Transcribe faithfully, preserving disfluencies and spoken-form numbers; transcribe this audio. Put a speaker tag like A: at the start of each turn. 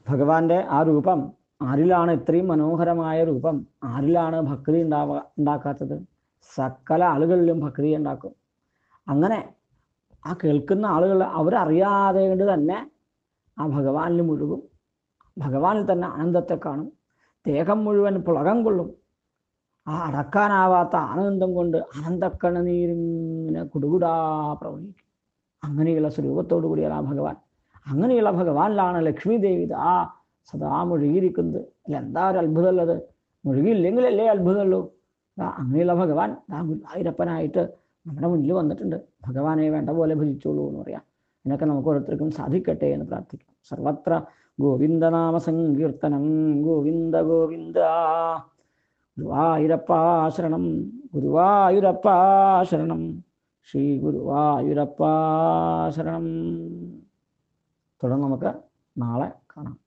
A: ഭഗവാന്റെ ആ രൂപം ആരിലാണ് ഇത്രയും മനോഹരമായ രൂപം ആരിലാണ് ഭക്തി ഉണ്ടാവുക ഉണ്ടാക്കാത്തത്? സകല ആളുകളിലും ഭക്തി ഉണ്ടാക്കും. അങ്ങനെ ആ കേൾക്കുന്ന ആളുകൾ അവരറിയാതെ കൊണ്ട് തന്നെ ആ ഭഗവാനിൽ മുഴുകും. ഭഗവാനിൽ തന്നെ ആനന്ദത്തെ കാണും. ദേഹം മുഴുവൻ പുളകം കൊള്ളും. ആ അടക്കാനാവാത്ത ആനന്ദം കൊണ്ട് ആനന്ദക്കണ്ണുനീരിങ്ങനെ കുടുകുടാ പ്രവഹിക്കും. അങ്ങനെയുള്ള സ്വരൂപത്തോടു കൂടിയാണ് ആ ഭഗവാൻ. അങ്ങനെയുള്ള ഭഗവാനിലാണ് ലക്ഷ്മി ദേവി ആ സദാ മുഴുകിയിരിക്കുന്നത്. അല്ല, എന്താ ഒരു അത്ഭുതമുള്ളത്? മുഴുകിയില്ലെങ്കിലല്ലേ അത്ഭുതമുള്ളൂ. അങ്ങനെയുള്ള ഭഗവാൻ ആ ഗുരുവായൂരപ്പനായിട്ട് നമ്മുടെ മുന്നിൽ വന്നിട്ടുണ്ട്. ഭഗവാനെ വേണ്ട പോലെ ഭജിച്ചോളൂ എന്ന് പറയാം. ഇതിനൊക്കെ നമുക്ക് ഓരോരുത്തർക്കും സാധിക്കട്ടെ എന്ന് പ്രാർത്ഥിക്കാം. സർവത്ര ഗോവിന്ദനാമ സങ്കീർത്തനം. ഗോവിന്ദ ഗോവിന്ദ. ഗുരുവായൂരപ്പാ ശരണം, ഗുരുവായൂരപ്പാ ശരണം, ശ്രീ ഗുരുവായൂരപ്പാ ശരണം. തുടർന്ന് നമുക്ക് നാളെ കാണാം.